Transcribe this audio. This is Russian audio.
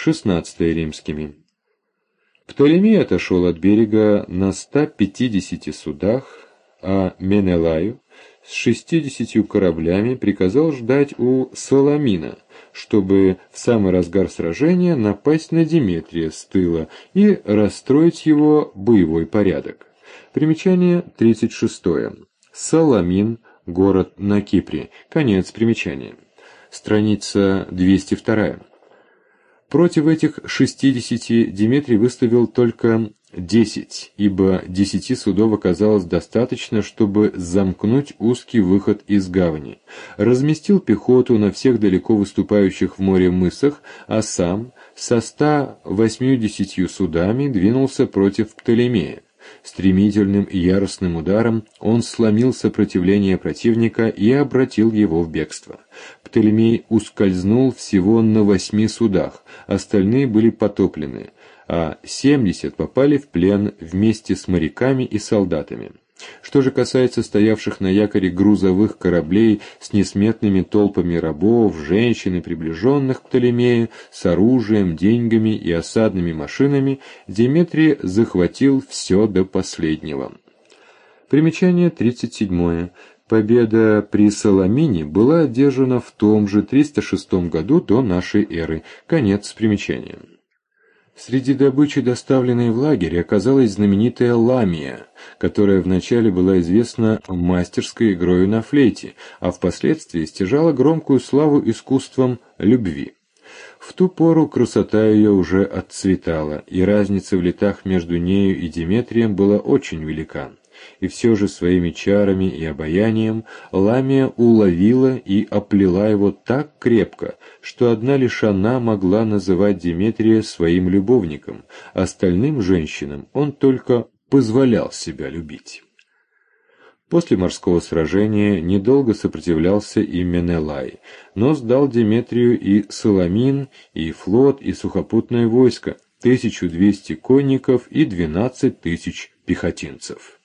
16 римскими. Птолемей отошел от берега на 150 судах, а Менелаю с 60 кораблями приказал ждать у Саламина, чтобы в самый разгар сражения напасть на Деметрия с тыла и расстроить его боевой порядок. Примечание 36. Саламин, город на Кипре. Конец примечания. Страница 202. Против этих 60 Деметрий выставил только 10, ибо 10 судов оказалось достаточно, чтобы замкнуть узкий выход из гавани. Разместил пехоту на всех далеко выступающих в море мысах, а сам со 180 судами двинулся против Птолемея. Стремительным и яростным ударом он сломил сопротивление противника и обратил его в бегство. Птолемей ускользнул всего на 8 судах, остальные были потоплены, а 70 попали в плен вместе с моряками и солдатами. Что же касается стоявших на якоре грузовых кораблей с несметными толпами рабов, женщин и приближенных к Птолемею, с оружием, деньгами и осадными машинами, Деметрий захватил все до последнего. Примечание 37. Победа при Саламине была одержана в том же 306 году до нашей эры. Конец примечания. Среди добычи, доставленной в лагерь, оказалась знаменитая ламия, которая вначале была известна мастерской игрою на флейте, а впоследствии стяжала громкую славу искусством любви. В ту пору красота ее уже отцветала, и разница в летах между нею и Деметрием была очень велика. И все же своими чарами и обаянием ламия уловила и оплела его так крепко, что одна лишь она могла называть Деметрия своим любовником, остальным женщинам он только позволял себя любить. После морского сражения недолго сопротивлялся и Менелай, но сдал Деметрию и Саламин, и флот, и сухопутное войско, 1200 конников и 12 000 пехотинцев.